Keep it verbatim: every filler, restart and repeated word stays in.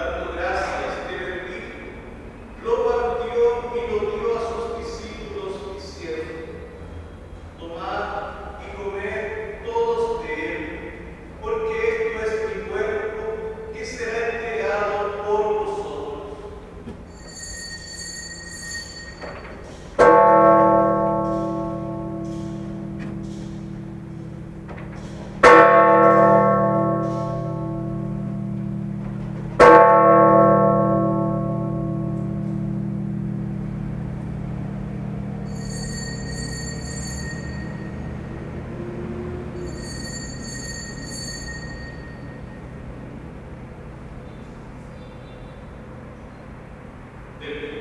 dando gracias, te bendijo, lo partió y lo dio a sus discípulos diciendo: tomad y comed todos de él, porque esto es mi cuerpo que será entregado por vosotros. Del